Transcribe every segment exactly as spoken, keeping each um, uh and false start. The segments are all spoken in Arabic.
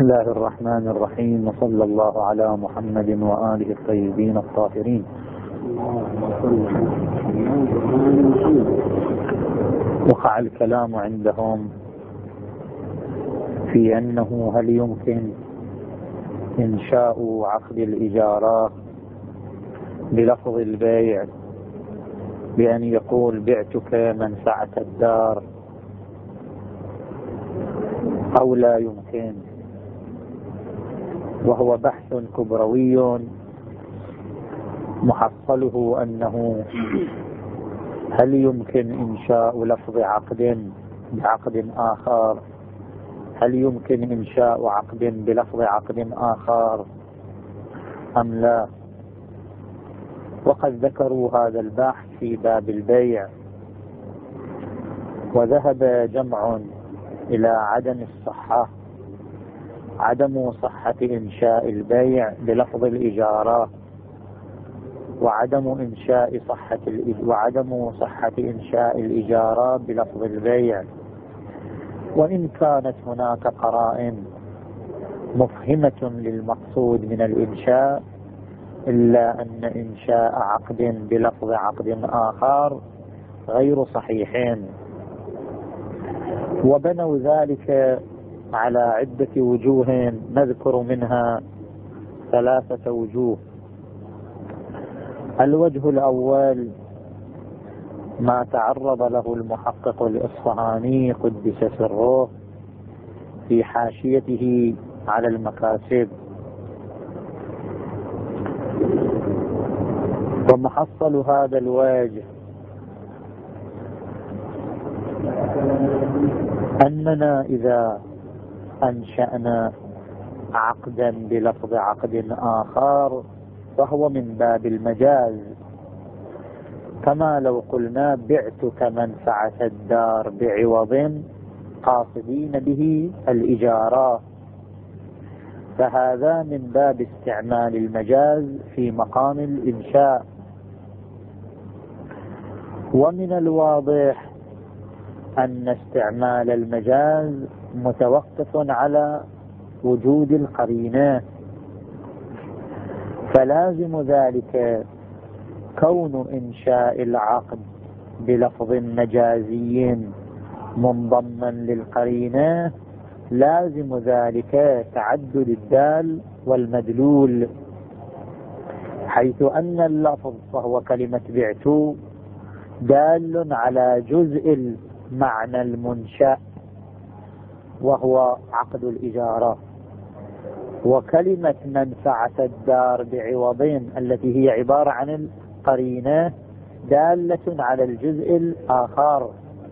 الله الرحمن الرحيم، وصلى الله على محمد وآله الطيبين الطاهرين. وقع الكلام عندهم في أنه هل يمكن إنشاء عقد الإجارة بلفظ البيع بأن يقول بعتك منفعة الدار أو لا يمكن. وهو بحث كبروي محصله أنه هل يمكن إنشاء لفظ عقد بعقد آخر، هل يمكن إنشاء عقد بلفظ عقد آخر أم لا. وقد ذكروا هذا البحث في باب البيع، وذهب جمع إلى عدم الصحة عدم صحة إنشاء البيع بلفظ الإجارة، وعدم إنشاء صحة وعدم صحة إنشاء الإجارة بلفظ البيع، وإن كانت هناك قرائن مفهمة للمقصود من الإنشاء، إلا أن إنشاء عقد بلفظ عقد آخر غير صحيحين. وبنوا ذلك على عدة وجوه، نذكر منها ثلاثة وجوه. الوجه الأول ما تعرض له المحقق الإصفهاني قدس سره في حاشيته على المكاسب، ومحصل هذا الوجه أننا إذا أنشأنا عقدا بلفظ عقد آخر فهو من باب المجاز، كما لو قلنا بعتك منفعة الدار بعوض قاصدين به الإجارة، فهذا من باب استعمال المجاز في مقام الإنشاء. ومن الواضح أن استعمال المجاز متوقف على وجود القرينة، فلازم ذلك كون إنشاء العقد بلفظ مجازي منضما للقرينة، لازم ذلك تعدد الدال والمدلول، حيث أن اللفظ وهو كلمة بعت دال على جزء المعنى المنشأ وهو عقد الإجارة، وكلمة منفعة الدار بعوض التي هي عبارة عن القرينة دالة على الجزء الآخر.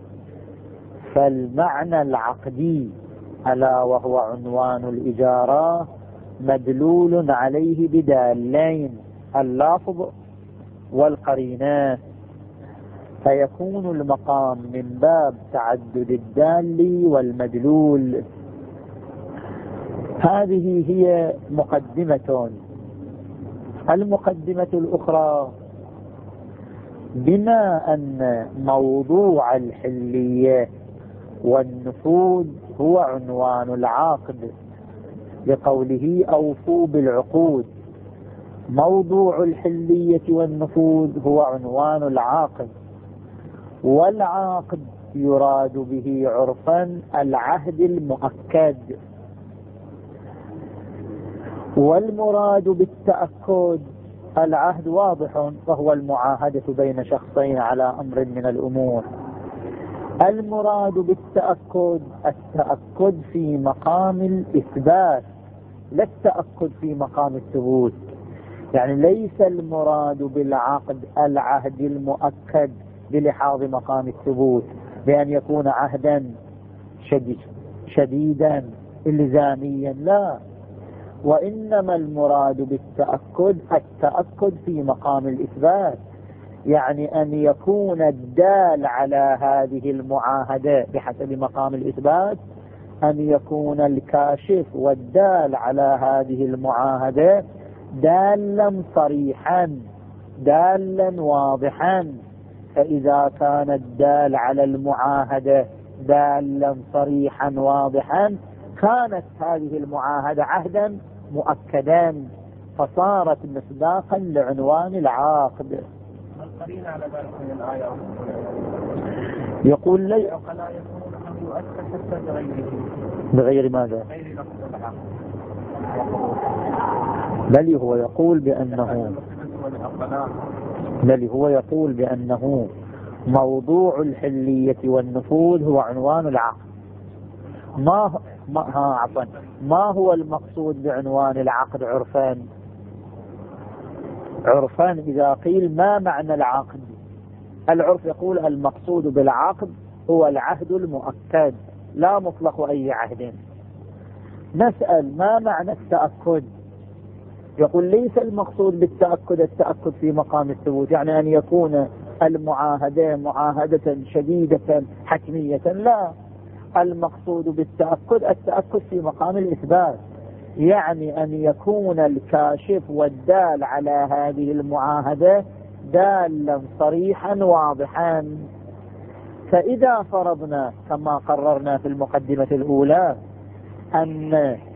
فالمعنى العقدي ألا وهو عنوان الإجارة مدلول عليه بدالين، اللفظ والقرينة، فيكون المقام من باب تعدد الدال والمدلول. هذه هي مقدمة. المقدمة الأخرى، بما أن موضوع الحلية والنفوذ هو عنوان العقد لقوله أوفوا بالعقود، موضوع الحلية والنفوذ هو عنوان العقد، والعقد يراد به عرفا العهد المؤكد، والمراد بالتأكد العهد واضح وهو المعاهدة بين شخصين على أمر من الأمور. المراد بالتأكد التأكد في مقام الإثبات، لا التأكد في مقام الثبوت. يعني ليس المراد بالعقد العهد المؤكد بلحاظ مقام الثبوت بأن يكون عهدا شديد شديدا إلزاميا، لا، وإنما المراد بالتأكد التأكد في مقام الإثبات، يعني أن يكون الدال على هذه المعاهدة بحسب مقام الإثبات، أن يكون الكاشف والدال على هذه المعاهدة دالا صريحا دالا واضحا. فإذا كان الدال على المعاهدة دالا صريحا واضحا كانت هذه المعاهدة عهدا مؤكدا فصارت مصداقا لعنوان العقد. القرينة على ذلك من الآية يقول لي لا يكون أن يؤكد حتى بغيره بغير ماذا؟ غير لفظ العقد، بل هو يقول بأنه بل هو يقول بأنه موضوع الحلية والنفوذ هو عنوان العقد. ما ما, ها عفوا ما هو المقصود بعنوان العقد عرفان؟ عرفان إذا قيل ما معنى العقد، العرف يقول المقصود بالعقد هو العهد المؤكد لا مطلق أي عهد. نسأل ما معنى التأكد؟ يقول ليس المقصود بالتأكد التأكد في مقام الثبوت، يعني أن يكون المعاهدة معاهدة شديدة حتمية، لا، المقصود بالتأكد التأكد في مقام الإثبات، يعني أن يكون الكاشف والدال على هذه المعاهدة دالا صريحا واضحا. فإذا فرضنا كما قررنا في المقدمة الأولى أن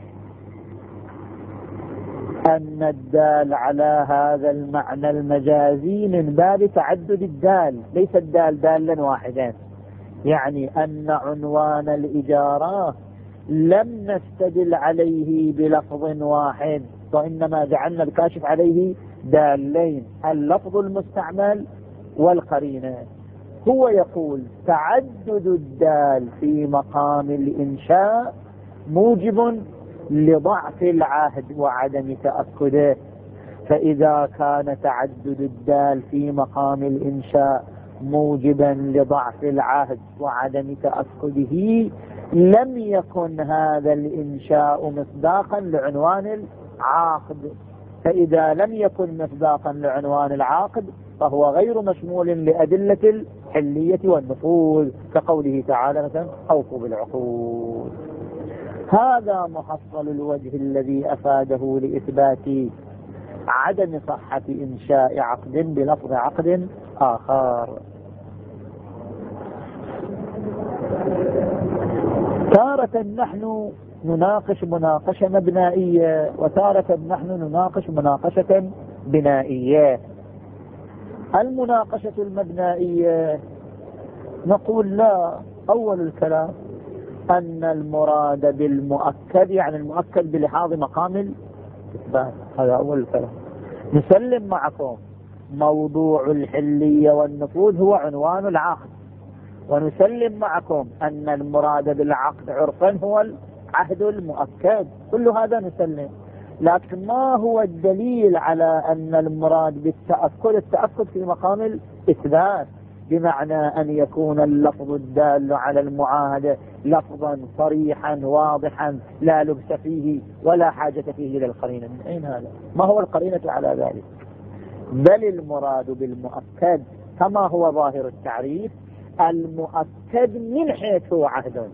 أن الدال على هذا المعنى المجازي من باب تعدد الدال، ليس الدال دالا واحدا، يعني أن عنوان الإجارة لم نستدل عليه بلفظ واحد، وإنما جعلنا الكاشف عليه دالين، اللفظ المستعمل والقرينة. هو يقول تعدد الدال في مقام الإنشاء موجب لضعف العهد وعدم تأكده، فإذا كان تعدد الدال في مقام الإنشاء موجبا لضعف العهد وعدم تأكده لم يكن هذا الإنشاء مصداقا لعنوان العقد، فإذا لم يكن مصداقا لعنوان العقد فهو غير مشمول لأدلة الحلية والنفوذ، كقوله تعالى مثلا أوفوا بالعقود. هذا محصل الوجه الذي أفاده لإثبات عدم صحة إنشاء عقد بلفظ عقد آخر. تارة نحن نناقش مناقشة مبنائية وتارة نحن نناقش مناقشة بنائية. المناقشة المبنائية نقول لا، أول الكلام أن المراد بالمؤكد يعني المؤكد بلحاظ مقام الإثبات، هذا أول الكلام. نسلم معكم موضوع الحلية والنفوذ هو عنوان العقد، ونسلم معكم أن المراد بالعقد عرفا هو العهد المؤكد، كل هذا نسلم. لكن ما هو الدليل على أن المراد بالتأكد التأكد في مقام الإثبات، بمعنى أن يكون اللفظ الدال على المعاهدة لفظا صريحا واضحا لا لبس فيه ولا حاجة فيه للقرينة؟ من أين هذا؟ ما هو القرينة على ذلك؟ بل المراد بالمؤكد كما هو ظاهر التعريف المؤكد من حيث هو عهد.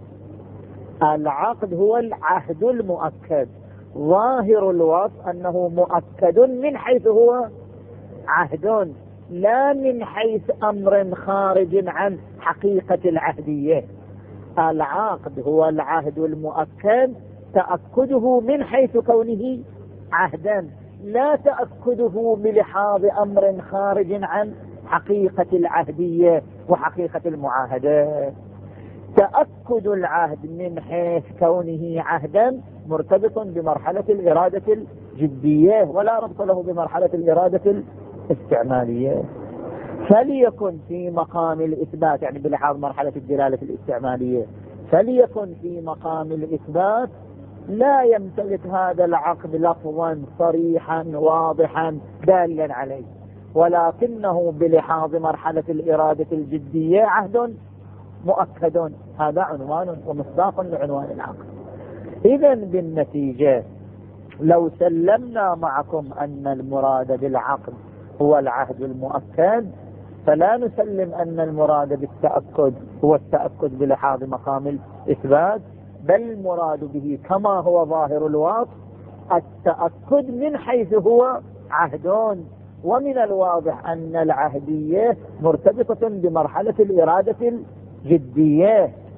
العقد هو العهد المؤكد، ظاهر الوصف أنه مؤكد من حيث هو عهد لا من حيث أمر خارج عن حقيقة العهدية. العقد هو العهد المؤكد تأكده من حيث كونه عهدا، لا تأكده بلحاظ أمر خارج عن حقيقة العهدية وحقيقة المعاهدة. تأكد العهد من حيث كونه عهدا مرتبط بمرحلة الإرادة الجدية ولا ربط له بمرحلة الإرادة الاستعمالية. فليكن في مقام الإثبات يعني بلحاظ مرحلة الدلالة الاستعمالية، فليكن في مقام الإثبات لا يمتلك هذا العقد لفظا صريحا واضحا دالا عليه، ولكنه بلحاظ مرحلة الإرادة الجدية عهد مؤكد، هذا عنوان ومصداق لعنوان العقد. إذن بالنتيجة لو سلمنا معكم أن المراد بالعقد هو العهد المؤكد، فلا نسلم أن المراد بالتأكد هو التأكد بلحاظ مقام الإثبات، بل المراد به كما هو ظاهر الوصف التأكد من حيث هو عهد. ومن الواضح أن العهدية مرتبطة بمرحلة الإرادة الجدية،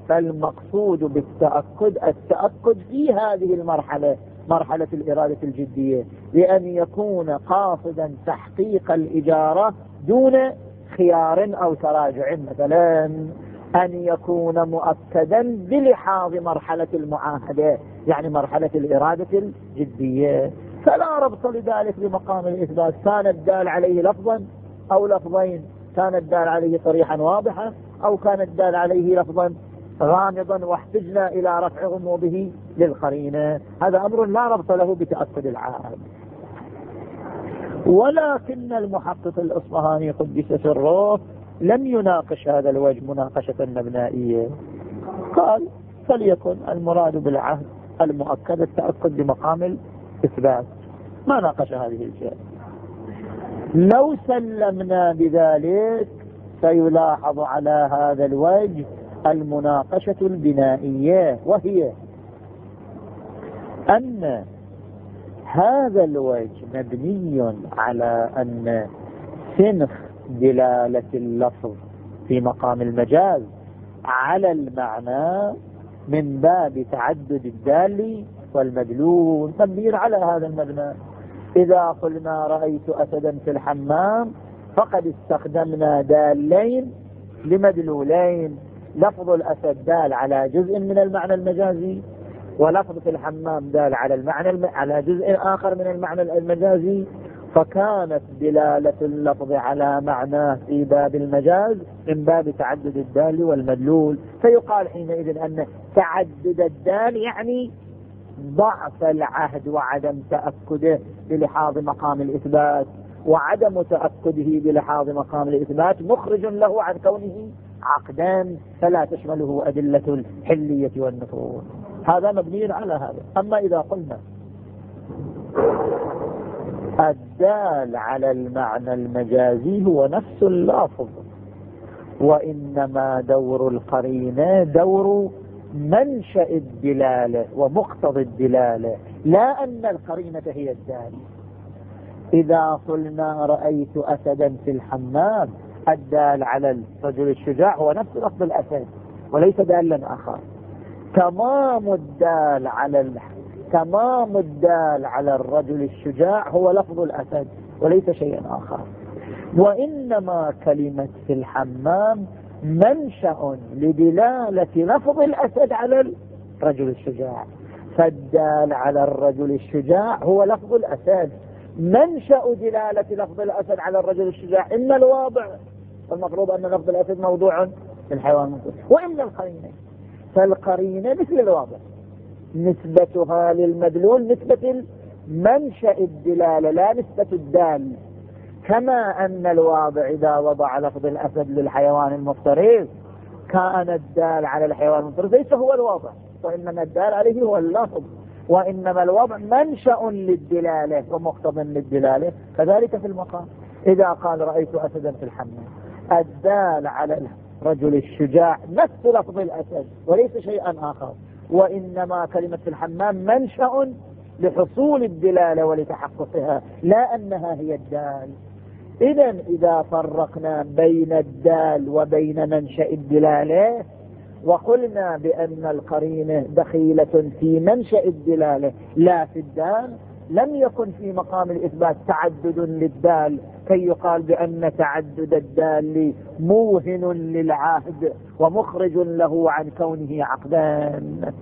فالمقصود بالتأكد التأكد في هذه المرحلة، مرحلة الإرادة الجدية، بأن يكون قاصدا تحقيق الإجارة دون خيار أو تراجع، مثلا أن يكون مؤكدا بلحاظ مرحلة المعاهدة، يعني مرحلة الإرادة الجدية، فلا ربط لذلك بمقام الإثبات. كان الدال عليه لفظا أو لفظين، كان الدال عليه صريحا واضحا، أو كان الدال عليه لفظا غامضا واحتجنا إلى رفع غموضه للقرينة، هذا أمر لا ربط له بتأكد العهد. ولكن المحقق الإصفهاني قدس سره لم يناقش هذا الوجه مناقشة مبنائية، قال فليكن المراد بالعهد المؤكد التأكد بمقام الإثبات، ما ناقش هذه الجهة. لو سلمنا بذلك سيلاحظ على هذا الوجه المناقشة البنائية، وهي أن هذا الوجه مبني على أن سنخ دلالة اللفظ في مقام المجاز على المعنى من باب تعدد الدال والمدلول، مبني على هذا المبنى. إذا قلنا رأيت أسدا في الحمام فقد استخدمنا دالين لمدلولين، لفظ الأسد دال على جزء من المعنى المجازي، ولفظ في الحمام دال على المعنى الم... على جزء آخر من المعنى المجازي، فكانت دلالة اللفظ على معناه في باب المجاز من باب تعدد الدال والمدلول. فيقال حينئذ أن تعدد الدال يعني ضعف العهد وعدم تأكده بلحاظ مقام الإثبات، وعدم تأكده بلحاظ مقام الإثبات مخرج له عن كونه عقدان فلا تشمله أدلة الحلية والنفوذ. هذا مبني على هذا. أما إذا قلنا الدال على المعنى المجازي هو نفس اللفظ، وإنما دور القرينة دور منشأ الدلالة ومقتضى الدلالة، لا أن القرينة هي الدال. إذا قلنا رأيت أسدا في الحمام، الدال على الرجل الشجاع هو نفس لفظ الأسد وليس دالا آخر. تمام الدال على ال... تمام الدال على الرجل الشجاع هو لفظ الأسد وليس شيئا آخر. وإنما كلمة في الحمام منشأ لدلالة لفظ الأسد على الرجل الشجاع، فالدال على الرجل الشجاع هو لفظ الأسد. منشأ دلالة لفظ الأسد على الرجل الشجاع إما الواضع، فالمفروض أن لفظ الأسد موضوع في الحيوان، وإما القرينة، فالقرينة مثل الواضع نسبتها للمدلول نسبة منشأ الدلالة لا نسبة الدال. كما أن الواضع إذا وضع لفظ الأسد للحيوان المفترس كان الدال على الحيوان المفترس ليس هو الواضع، وإنما الدال عليه هو اللفظ، وإنما الوضع منشأ للدلالة ومقتضى للدلالة. كذلك في المقام إذا قال رأيت أسدا في الحمام، الدال على الرجل الشجاع نفس لفظ الأسد وليس شيئا آخر، وإنما كلمة في الحمام منشأ لحصول الدلالة ولتحققها، لا أنها هي الدال. إذن إذا فرقنا بين الدال وبين منشأ الدلالة وقلنا بأن القرينة دخيلة في منشأ الدلالة لا في الدال، لم يكن في مقام الإثبات تعدد للدال كي يقال بأن تعدد الدال موهن للعهد ومخرج له عن كونه عقدان،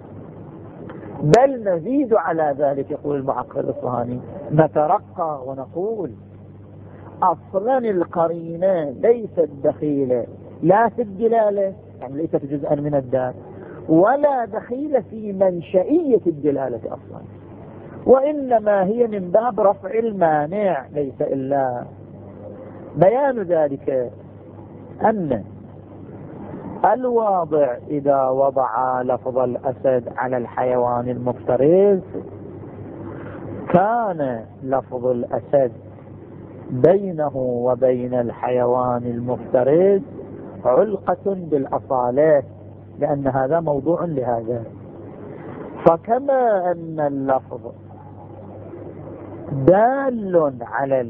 بل نزيد على ذلك. يقول المحقق الإصفهاني نترقى ونقول أصلا القرينة ليست دخيلة لا في الدلالة، يعني ليست جزءا من الدال، ولا دخيلة في منشئية الدلالة أصلا، وإنما هي من باب رفع المانع ليس إلا. بيان ذلك أن الواضع إذا وضع لفظ الأسد على الحيوان المفترس كان لفظ الأسد بينه وبين الحيوان المفترس علقة بالأصالة، لأن هذا موضوع لهذا. فكما أن اللفظ دال على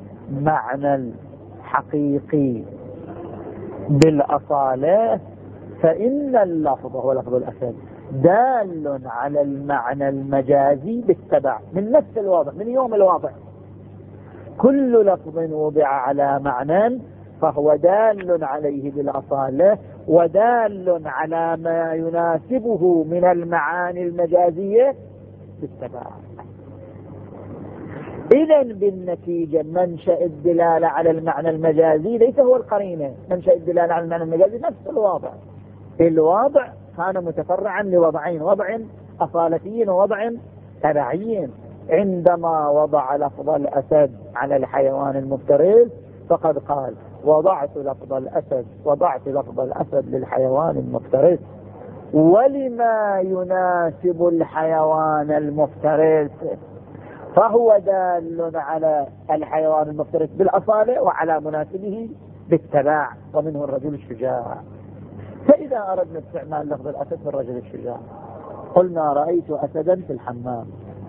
المعنى الحقيقي بالأصالة، فإن اللفظ هو لفظ الأسد دال على المعنى المجازي بالتبع من نفس الوضع، من يوم الوضع. كل لفظ وضع على معنى فهو دال عليه بالأصالة ودال على ما يناسبه من المعاني المجازية بالتبع. إذن بالنتيجة منشأ الدلالة على المعنى المجازي ليس هو القرينة، منشأ الدلالة على المعنى المجازي نفس الوضع. الوضع كان متفرعا لوضعين، وضع أصالتي ووضع تبعي. عندما وضع لفظ الأسد على الحيوان المفترس فقد قال وضعت لفظ الأسد وضعت لفظ الأسد للحيوان المفترس ولما يناسب الحيوان المفترس، فهو دال على الحيوان المفترس بالأصالة وعلى مناسبه بالتبع، ومنه الرجل الشجاع. فإذا أردنا استعمال لفظ الأسد في الرجل الشجاع قلنا رأيت أسدا في الحمام،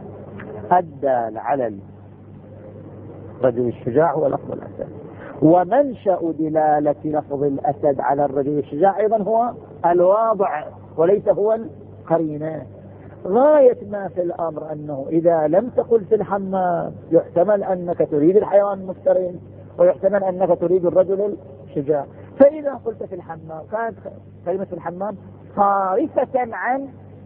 الدال على الرجل الشجاع هو لفظ الأسد، ومنشأ دلالة لفظ الأسد على الرجل الشجاع أيضا هو الواضع وليس هو القرينة. غاية ما في الأمر أنه إذا لم تقل في الحمام يحتمل أنك تريد الحيوان المفترس ويحتمل أنك تريد الرجل الشجاع. فإذا قلت في الحمام كانت كلمة الحمام صارفة عن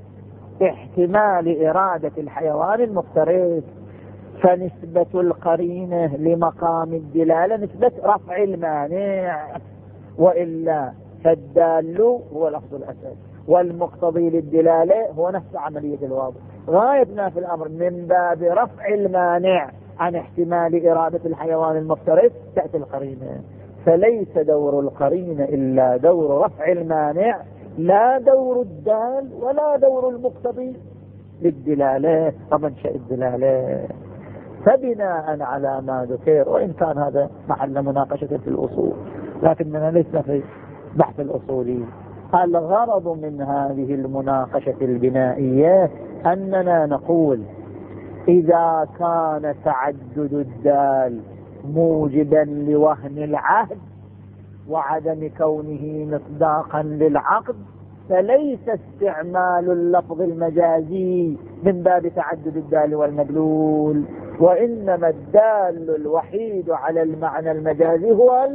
احتمال إرادة الحيوان المفترس، فنسبة القرينة لمقام الدلالة نسبة رفع المانع، وإلا فالدال هو لفظ الأسد والمقتضي للدلالة هو نفس عملية الواضع. غاية ما في الأمر من باب رفع المانع عن احتمال إرادة الحيوان المفترس تأتي القرينة، فليس دور القرينة إلا دور رفع المانع، لا دور الدال ولا دور المقتضي للدلالة ومنشأ الدلالة. فبناء على ما ذكر، وإن كان هذا محل مناقشة في الأصول لكننا لسنا في بحث الأصولي، الغرض من هذه المناقشة البنائية أننا نقول إذا كان تعدد الدال موجبا لوهن العهد وعدم كونه مصداقا للعقد فليس استعمال اللفظ المجازي من باب تعدد الدال والمدلول، وإنما الدال الوحيد على المعنى المجازي هو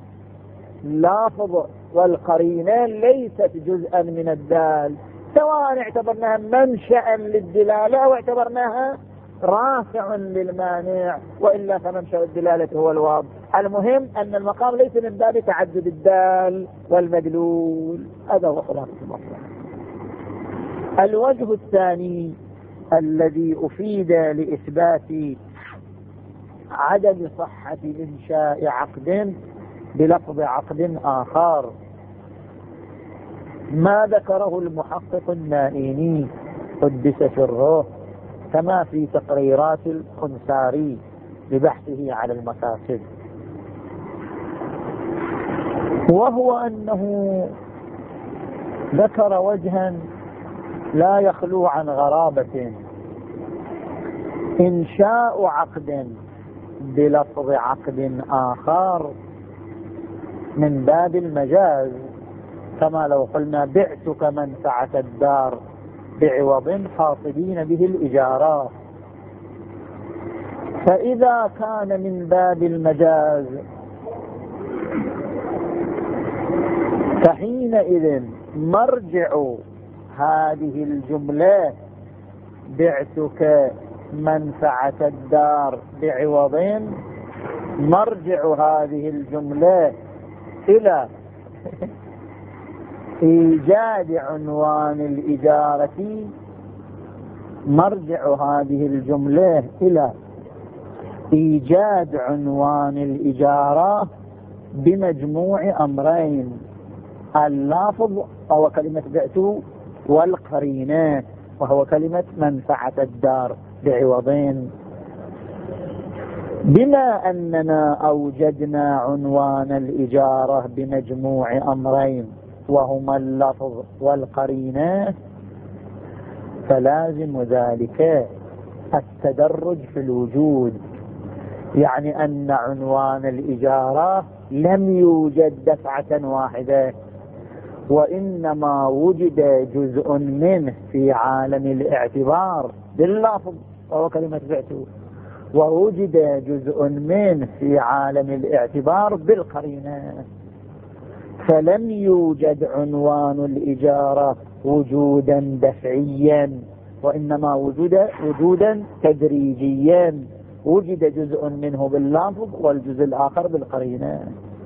اللفظ، والقرينة ليست جزءا من الدال، سواء اعتبرناها منشأ للدلالة أو اعتبرناها رافع للمانع، وإلا فمنشأ الدلالة هو الواضح. المهم أن المقام ليس من باب تعدد الدال والمدلول. هذا هو خلاصة المطلب. الوجه الثاني الذي أفيد لإثبات عدم صحة إنشاء عقد بلفظ عقد آخر ما ذكره المحقق النائيني قدس سره كما في تقريرات الخنساري ببحثه على المكاسب، وهو أنه ذكر وجها لا يخلو عن غرابة: إنشاء عقد بلفظ عقد آخر من باب المجاز، كما لو قلنا بعتك منفعة الدار بعوض قاصدين به الإجارة. فإذا كان من باب المجاز فحينئذ مرجع هذه الجملة بعتك منفعة الدار بعوض، مرجع هذه الجملة إلى إيجاد عنوان الإجارة، مرجع هذه الجملة إلى إيجاد عنوان الإجارة بمجموع أمرين: اللافظ وهو كلمة بعت، والقرينة وهو كلمة منفعة الدار بعوضين. بما أننا أوجدنا عنوان الإجارة بمجموع أمرين وهما اللفظ والقرينة، فلازم ذلك التدرج في الوجود، يعني أن عنوان الإجارة لم يوجد دفعة واحدة، وإنما وجد جزء منه في عالم الاعتبار باللفظ وهو كلمة بعته، ووجد جزء منه في عالم الاعتبار بالقرينة، فلم يوجد عنوان الإجارة وجودا دفعيا، وإنما وجد وجودا تدريجيا، وجد جزء منه باللفظ والجزء الآخر بالقرينة.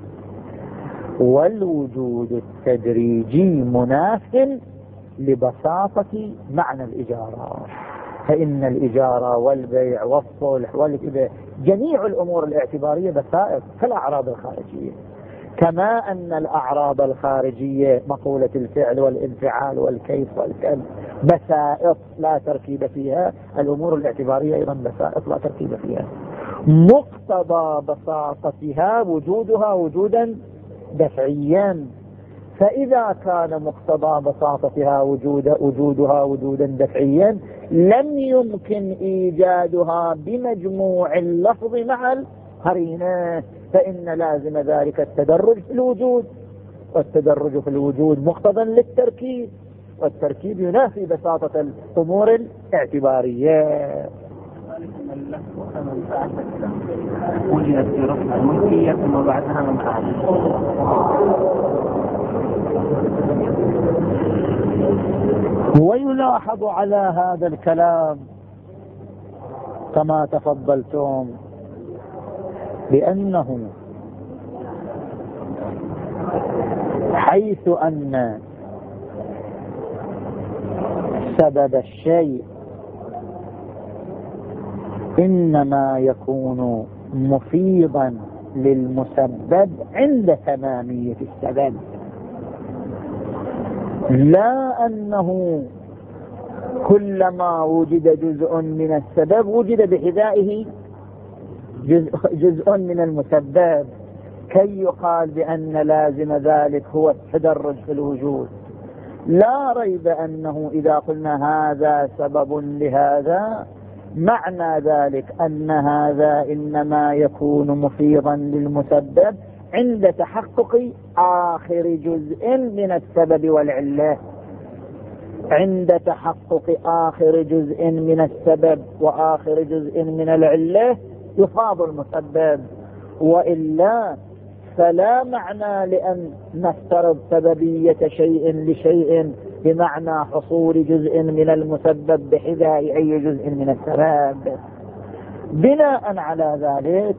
والوجود التدريجي مناف لبساطة معنى الإجارة، فإن الإجارة والبيع والصلح والإباحة جميع الأمور الاعتبارية بسائط كالأعراض الخارجية، كما أن الأعراض الخارجية مقولة الفعل والانفعال والكيف والكم بسائط لا تركيب فيها، الأمور الاعتبارية أيضا بسائط لا تركيب فيها، مقتضى بساطتها وجودها وجودا دفعيا. فإذا كان مقتضى بساطتها وجود وجودها وجودا دفعيا لم يمكن إيجادها بمجموع اللفظ مع القرينة، فإن لازم ذلك التدرج في الوجود، والتدرج في الوجود مقتضى للتركيب، والتركيب ينافي بساطة الأمور الاعتبارية. وجدت في رفع الملكية ثم بعدها من أعلى. ويلاحظ على هذا الكلام كما تفضلتم بأنه حيث أن سبب الشيء إنما يكون مفيضا للمسبب عند تمامية السبب، لا أنه كلما وجد جزء من السبب وجد بحذائه جزء, جزء من المسبب كي يقال بأن لازم ذلك هو التدرج في الوجود. لا ريب أنه إذا قلنا هذا سبب لهذا معنى ذلك أن هذا إنما يكون مفيضا للمسبب عند تحقق آخر جزء من السبب والعلة، عند تحقق آخر جزء من السبب وآخر جزء من العلة يفاض المسبب، وإلا فلا معنى لأن نفترض سببية شيء لشيء بمعنى حصول جزء من المسبب بحذاء أي جزء من السبب. بناء على ذلك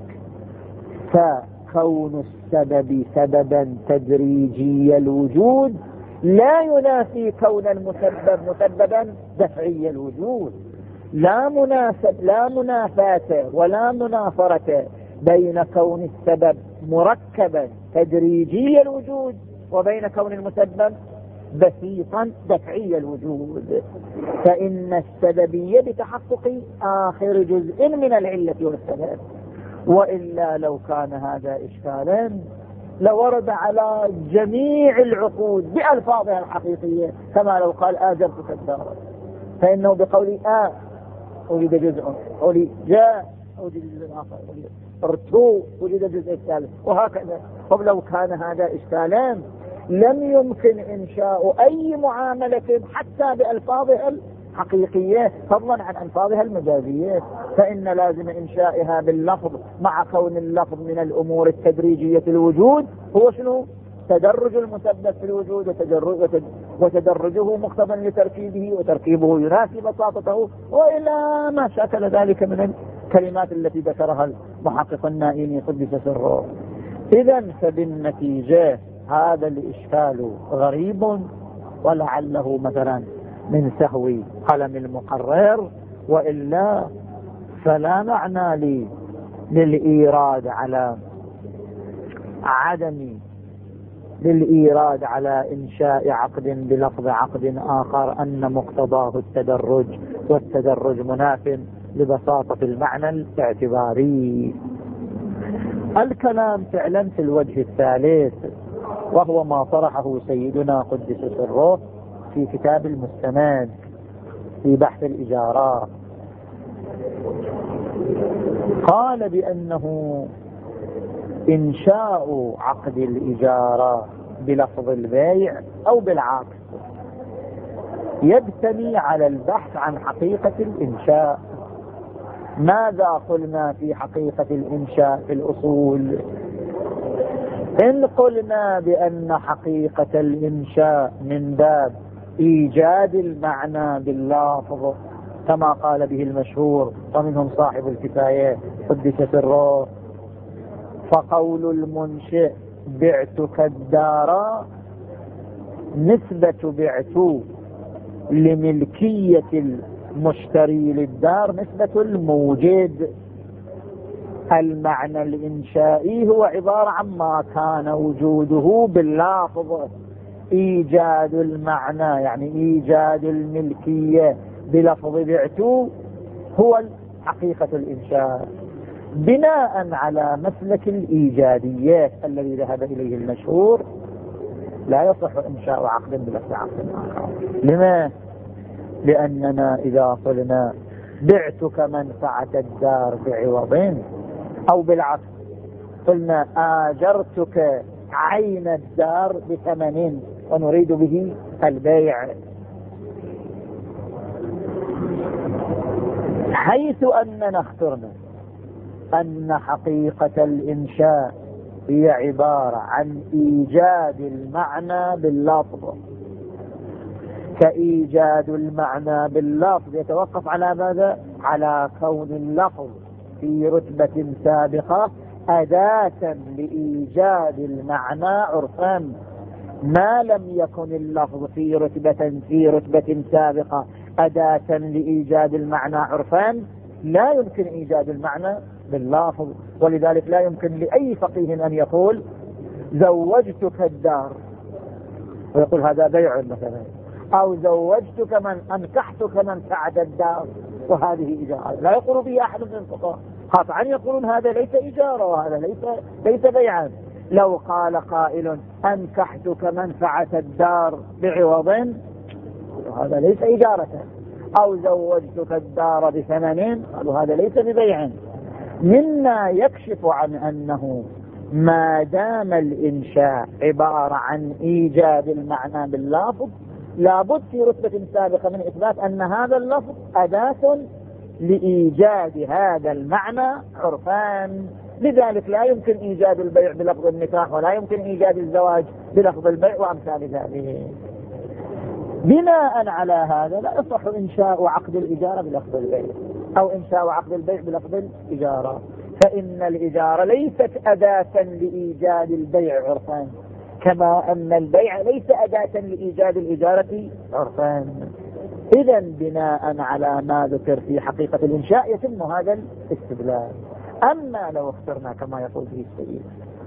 فكون السبب سببا تدريجي الوجود لا ينافي كون المسبب مسببا دفعي الوجود، لا مناسب لا منافاة ولا منافرة بين كون السبب مركبا تدريجي الوجود وبين كون المسبب بسيطا دفعي الوجود، فإن السببية بتحقق آخر جزء من العلة والسبب، وإلا لو كان هذا إشكالا لورد على جميع العقود بألفاظها الحقيقية، كما لو قال آجرتك الدار، فإنه بقول آ وجد جزء، قولي جاء وجد جزء آخر، ارتو وجد جزء الثالث، وهكذا. طب لو كان هذا إشكالا لم يمكن إنشاء أي معاملة حتى بألفاظها الحقيقية فضلا عن ألفاظها المجازية، فإن لازم إنشائها باللفظ، مع كون اللفظ من الأمور التدريجية الوجود هو شنو؟ تدرج المسبب في الوجود، وتدرج وتدرجه مقتضى لتركيبه، وتركيبه يناسب بساطته، وإلى ما شكل ذلك من الكلمات التي ذكرها المحقق النائمي قدس سره. إذن فبالنتيجة هذا الإشكال غريب، ولعله مثلا من سهو قلم المقرر، وإلا فلا معنى لي للإيراد على عدم للإيراد على إنشاء عقد بلفظ عقد آخر أن مقتضاه التدرج، والتدرج مناف لبساطة المعنى الاعتباري. الكلام فعلا في الوجه الثالث، وهو ما طرحه سيدنا قدس سره في كتاب المستند في بحث الإجارات. قال بأنه إنشاء عقد الإجارة بلفظ البيع أو بالعكس، يبتني على البحث عن حقيقة الإنشاء. ماذا قلنا في حقيقة الإنشاء في الأصول؟ إن قلنا بأن حقيقة الإنشاء من باب إيجاد المعنى باللفظ كما قال به المشهور ومنهم صاحب الكفاية قدس سره، فقول المنشئ بعتك الدار نسبة بعت لملكية المشتري للدار نسبة الموجد. المعنى الإنشائي هو عبارة عن ما كان وجوده باللفظ. إيجاد المعنى يعني إيجاد الملكية بلفظ بعت هو حقيقة الإنشاء، بناء على مسلك الإيجاديات الذي ذهب إليه المشهور. لا يصح إنشاء عقد بلفظ عقد آخر. لما؟ لأننا إذا قلنا بعتك منفعة الدار بعوض أو بالعكس قلنا آجرتك عين الدار بثمن ونريد به البيع، حيث أننا اخترنا أن حقيقة الإنشاء هي عبارة عن إيجاد المعنى باللفظ. كإيجاد المعنى باللفظ يتوقف على ماذا؟ على كون اللفظ في رتبة سابقة أداة لإيجاد المعنى عرفا. ما لم يكن اللفظ في رتبة في رتبة سابقة أداة لإيجاد المعنى عرفا لا يمكن إيجاد المعنى باللفظ. ولذلك لا يمكن لأي فقيه أن يقول زوجتك الدار ويقول هذا بيع مثلا، أو زوجتك من أنكحتك منفعة الدار وهذه إجارة. لا يقول به أحد من الفقهاء، قطعا يقولون هذا ليس إجارة وهذا ليس ليس بيعا. لو قال قائل أنكحتك منفعة الدار بعوض هذا ليس إجارة، أو زوجتك الدار بثمن قالوا هذا ليس ببيع. مما يكشف عن أنه ما دام الإنشاء عبارة عن إيجاد المعنى باللفظ لابد في رتبة سابقة من إثبات أن هذا اللفظ أداة لإيجاد هذا المعنى عرفان. لذلك لا يمكن إيجاد البيع بلفظ النكاح ولا يمكن إيجاد الزواج بلفظ البيع وأمثال ذلك. بناء على هذا لا يصح إنشاء عقد الإجارة بلفظ البيع أو إنشاء عقد البيع بلفظ الإجارة، فإن الإجارة ليست أداة لإيجاد البيع عرفان كما أن البيع ليس أداة لإيجاد الإجارة عرفان. إذا بناء على ما ذكر في حقيقة الإنشاء يتم هذا الاستدلال. أما لو اخترنا كما يقول به السيد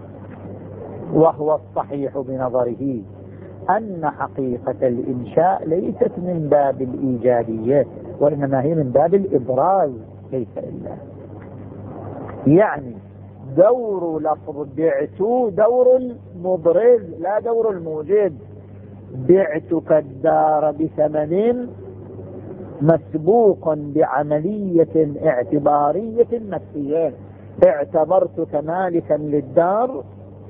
وهو الصحيح بنظره أن حقيقة الإنشاء ليست من باب الإيجادية وإنما هي من باب الإبراز ليس إلا، يعني دور لفظ بعت دور مبرز لا دور الموجد. بعتك الدار بثمن مسبوق بعملية اعتبارية نفسية، اعتبرتك مالكا للدار،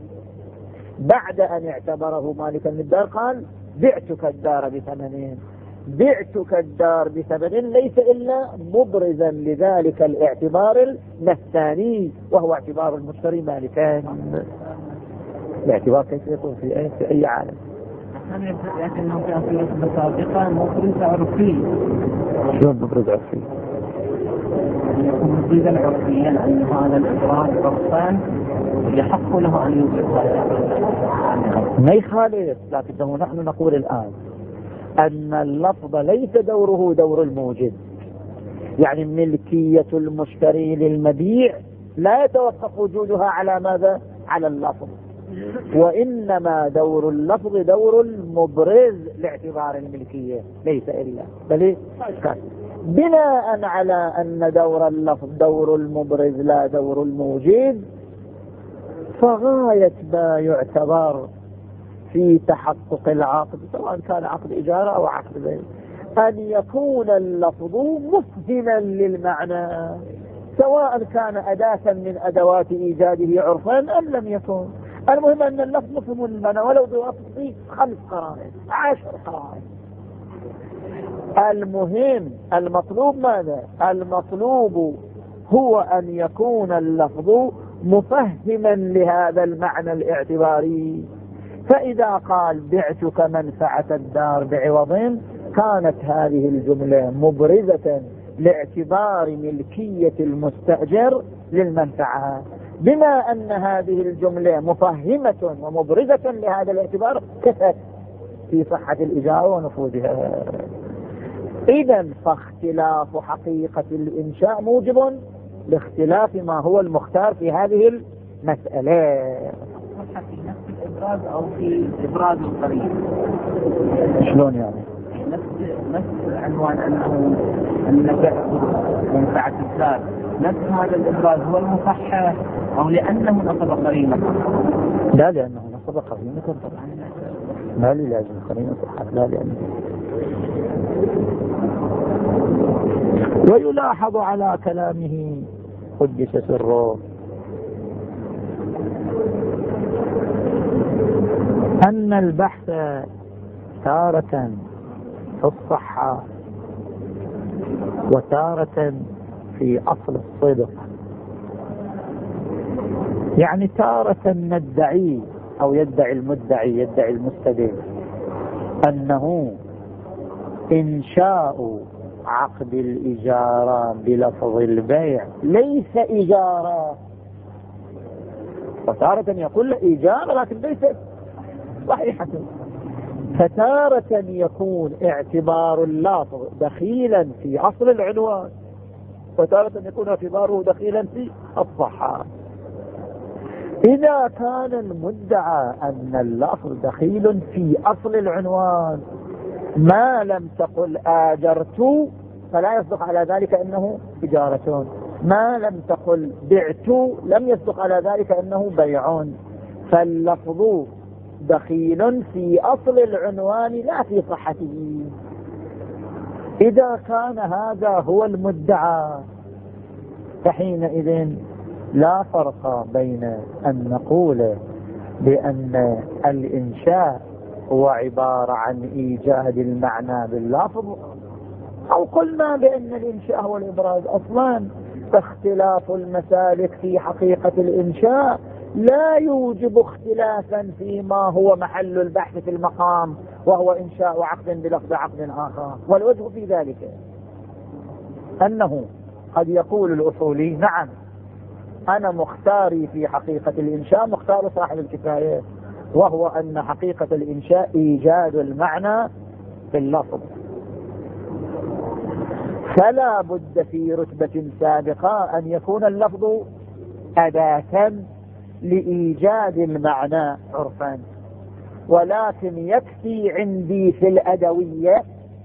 بعد أن اعتبره مالكا للدار قال بعتك الدار بثمن. بعتك الدار بثمن ليس إلا مبرزا لذلك الاعتبار الثاني وهو اعتبار المشتري مالكا. الاعتبار كيف يكون في أي, في أي عالم؟ لكنه كان في رتبة سابقة مبرز عرفي. شو مبرز عرفي؟ يكون مبرزا عرفيا أن هذا الإبراز عرفان يحق له أن يبرز. ما يخالف، لكنه نحن نقول الآن أن اللفظ ليس دوره دور الموجد، يعني ملكية المشتري للمبيع لا يتوقف وجودها على ماذا؟ على اللفظ، وإنما دور اللفظ دور المبرز لاعتبار الملكية ليس إلا بل بناء على أن دور اللفظ دور المبرز لا دور الموجد، فغاية ما يعتبر في تحقق العقد سواء كان عقد إجارة أو عقد بيع أن يكون اللفظ مفهما للمعنى، سواء كان أداة من أدوات إيجاده عرفا أم لم يكن. المهم أن اللفظ مفهوم للمعنى ولو بواسطة خمس قرائن عشر قرائن. المهم المطلوب ماذا؟ المطلوب هو أن يكون اللفظ مفهما لهذا المعنى الاعتباري. فإذا قال بعتك منفعة الدار بعوض، كانت هذه الجملة مبرزة لاعتبار ملكية المستأجر للمنفعة. بما أن هذه الجملة مفهمة ومبرزة لهذا الاعتبار، كفت في صحة الإجارة ونفوذها. إذن فاختلاف حقيقة الإنشاء موجب لاختلاف ما هو المختار في هذه المسألة. في نفس الإبراز أو في إبراز القريب؟ شلون يعني؟ نفس نفس عنوان أنه النفع منفعة الدار، نفس هذا الإبراز هو المصحح أو لأنه نصب قرينة؟ لا، لأنه نصب قرينة طبعا. ما لي لازم قرينة صحة، لا لأنه. ويلاحظ على كلامه قدس سره أن البحث تارة في الصحة وتارة في أصل الصدق. يعني تارة ندعي أو يدعي المدعي يدعي المستدل أنه إنشاء عقد الإجارة بلفظ البيع ليس إجارة، وتارة يقول إجارة لكن ليست صحيحة. فتارة يكون اعتبار اللفظ دخيلا في أصل العنوان، وتارة يكون اعتباره دخيلا في الصحة. إذا كان المدعى أن اللفظ دخيل في أصل العنوان ما لم تقل آجرت فلا يصدق على ذلك أنه إجارة، ما لم تقل بعت لم يصدق على ذلك أنه بيع. فاللفظ دخيل في أصل العنوان لا في صحته. إذا كان هذا هو المدعى فحينئذ لا فرق بين أن نقول بأن الإنشاء هو عبارة عن إيجاد المعنى باللفظ، أو قلنا بأن الإنشاء هو الإبراز. أصلا فاختلاف المسالك في حقيقة الإنشاء لا يوجب اختلافا فيما هو محل البحث في المقام، وهو إنشاء عقد بلفظ عقد آخر. والوجه في ذلك أنه قد يقول الأصولي نعم أنا مختاري في حقيقة الإنشاء مختار صاحب الكفاية، وهو أن حقيقة الإنشاء إيجاد المعنى في اللفظ، فلا بد في رتبة سابقة أن يكون اللفظ أداة لإيجاد المعنى عرفا. ولكن يكفي عندي في الأدوية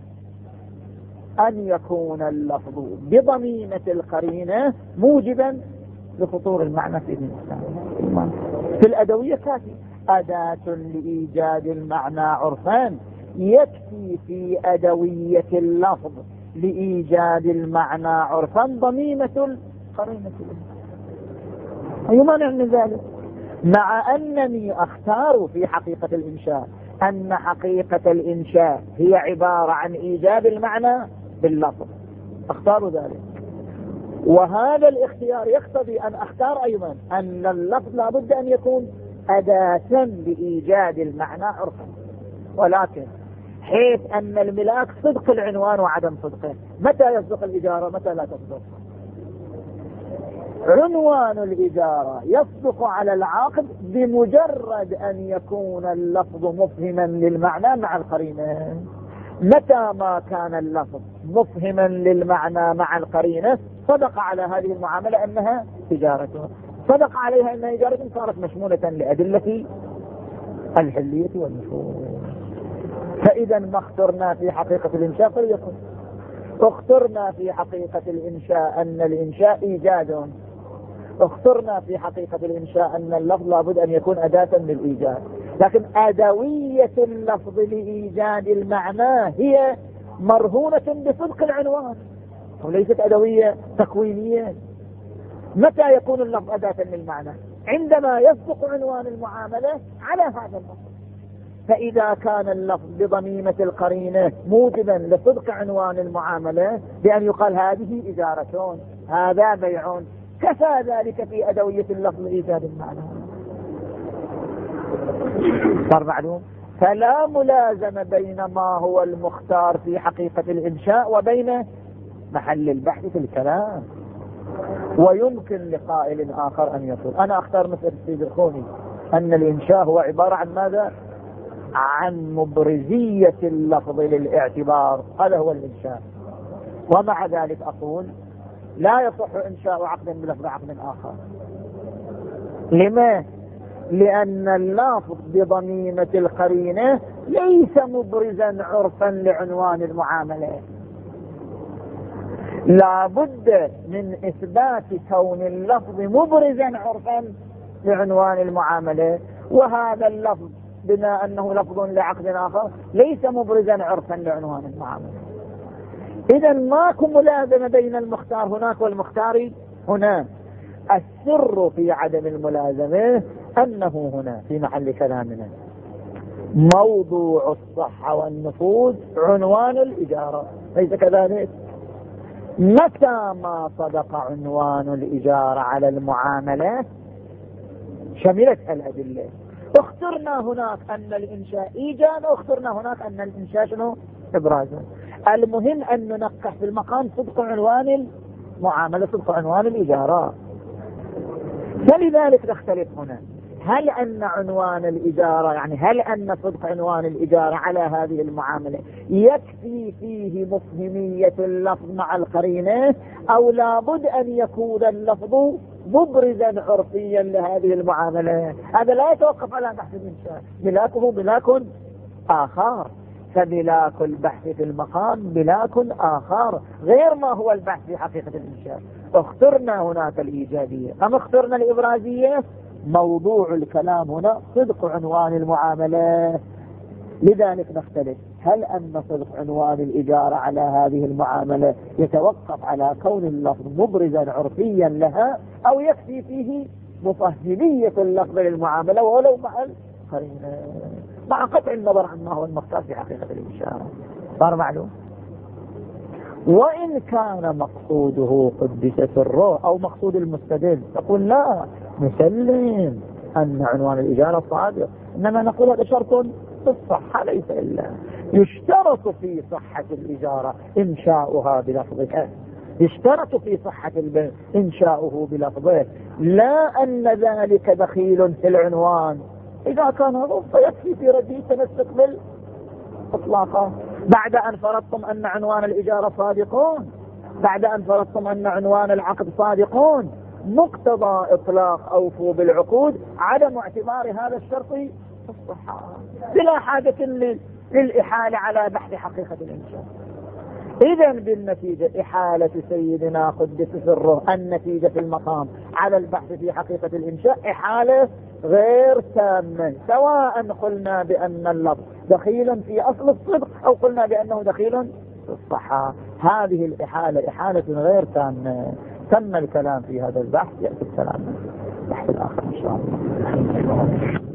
أن يكون اللفظ بضميمة القرينة موجبا لخطور المعنى في الإنسان. في الأدوية كافي أداة لإيجاد المعنى عرفا، يكفي في أدوية اللفظ لإيجاد المعنى عرفا ضميمة القرينة. أي مانع من ذلك؟ مع أنني أختار في حقيقة الإنشاء أن حقيقة الإنشاء هي عبارة عن إيجاد المعنى باللفظ، أختار ذلك. وهذا الاختيار يقتضي أن أختار أيضا أن اللفظ لابد أن يكون أداة لإيجاد المعنى عرفا. ولكن حيث أن الملاك صدق العنوان وعدم صدقه، متى يصدق الإجارة متى لا تصدق؟ عنوان الإجارة يصدق على العقد بمجرد أن يكون اللفظ مفهما للمعنى مع القرينة. متى ما كان اللفظ مفهما للمعنى مع القرينة صدق على هذه المعاملة أنها تجارة، صدق عليها أنها تجارة، صارت مشمولة لأدلة الحلية والنفوذ. فإذا ما اخترنا في حقيقة الإنشاء فليكن، اخترنا في حقيقة الإنشاء أن الإنشاء إيجاد، اخترنا في حقيقة الإنشاء أن اللفظ لابد أن يكون أداة للإيجاد. لكن أدوية اللفظ لإيجاد المعنى هي مرهونة بصدق العنوان وليست أدوية تكوينية. متى يكون اللفظ أداة للمعنى؟ عندما يصدق عنوان المعاملة على هذا اللفظ. فإذا كان اللفظ بضميمة القرينة موجبا لصدق عنوان المعاملة بأن يقال هذه إجارة هذا بيع، كفى ذلك في أدوية اللفظ إيجاد المعنى. صار معلوم؟ فلا ملازمة بين ما هو المختار في حقيقة الإنشاء وبين محل البحث في الكلام. ويمكن لقائل آخر أن يقول أنا أختار مثل السيد الخوني أن الإنشاء هو عبارة عن ماذا؟ عن مبرزية اللفظ للاعتبار، هذا هو الإنشاء. ومع ذلك أقول لا يصح إنشاء عقد بلفظ عقد آخر. لما؟ لأن اللفظ بضميمة القرينة ليس مبرزا عرفا لعنوان المعاملة. لا بد من إثبات كون اللفظ مبرزا عرفا لعنوان المعاملة، وهذا اللفظ بما أنه لفظ لعقد آخر ليس مبرزا عرفا لعنوان المعاملة. إذا ماكو ملازمة بين المختار هناك والمختار هنا. السر في عدم الملازمة أنه هنا في محل كلامنا موضوع الصحة والنفوذ عنوان الإجارة، ليس كذلك؟ متى ما صدق عنوان الإجارة على المعاملة شملت الأدلة. اخترنا هناك أن الإنشاء إيجاد، واخترنا هناك أن الإنشاء شنو؟ إبرازا. المهم أن ننقح في المقام صدق عنوان المعاملة، صدق عنوان الإجارة. فلذلك نختلف هنا، هل أن عنوان الإجارة يعني هل أن صدق عنوان الإجارة على هذه المعاملة يكفي فيه مفهمية اللفظ مع القرينة، أو لابد أن يكون اللفظ مبرزا عرفيا لهذه المعاملة؟ هذا لا يتوقف على بحث الإنشاء، ملاكه ملاك آخر. فملاك البحث في المقام ملاك آخر غير ما هو البحث في حقيقة الإنشاء. اخترنا هناك الإيجابية أم اخترنا الإبرازية؟ موضوع الكلام هنا صدق عنوان المعاملة. لذلك نختلف، هل أن صدق عنوان الإجارة على هذه المعاملة يتوقف على كون اللفظ مبرزا عرفيا لها، أو يكفي فيه مفهمية اللفظ للمعاملة ولو مع القرينة، مع قطع النظر عن ما هو المختار في حقيقة الإنشاء؟ صار معلوم؟ وإن كان مقصوده قدس سره أو مقصود المستدل تقول لا نسلم أن عنوان الإجارة صادق، إنما نقول هذا شرط في الصحة ليس إلا يشترط في صحة الإجارة إنشاؤها بلفظها، يشترط في صحة البيع إنشاؤه بلفظه، لا أن ذلك دخيل في العنوان. إذا كان هذا فيكفي في ردي تمسك بالإطلاقات. بعد أن فرضتم أن عنوان الإجارة صادقون، بعد أن فرضتم أن عنوان العقد صادقون، مقتضى إطلاق أوفوا بالعقود عدم اعتبار هذا الشرط في الصحة بلا حاجة للإحالة على بحث حقيقة الإنشاء. إذن بالنتيجة إحالة سيدنا قدس سره النتيجة في المقام على البحث في حقيقة الإنشاء إحالة غير تامة، سواء قلنا بأن اللفظ دخيل في أصل الصدق أو قلنا بأنه دخيل في الصحة. هذه الإحالة إحالة غير تامة. تم الكلام في هذا البحث، يأتي الكلام البحث الآخر إن شاء الله.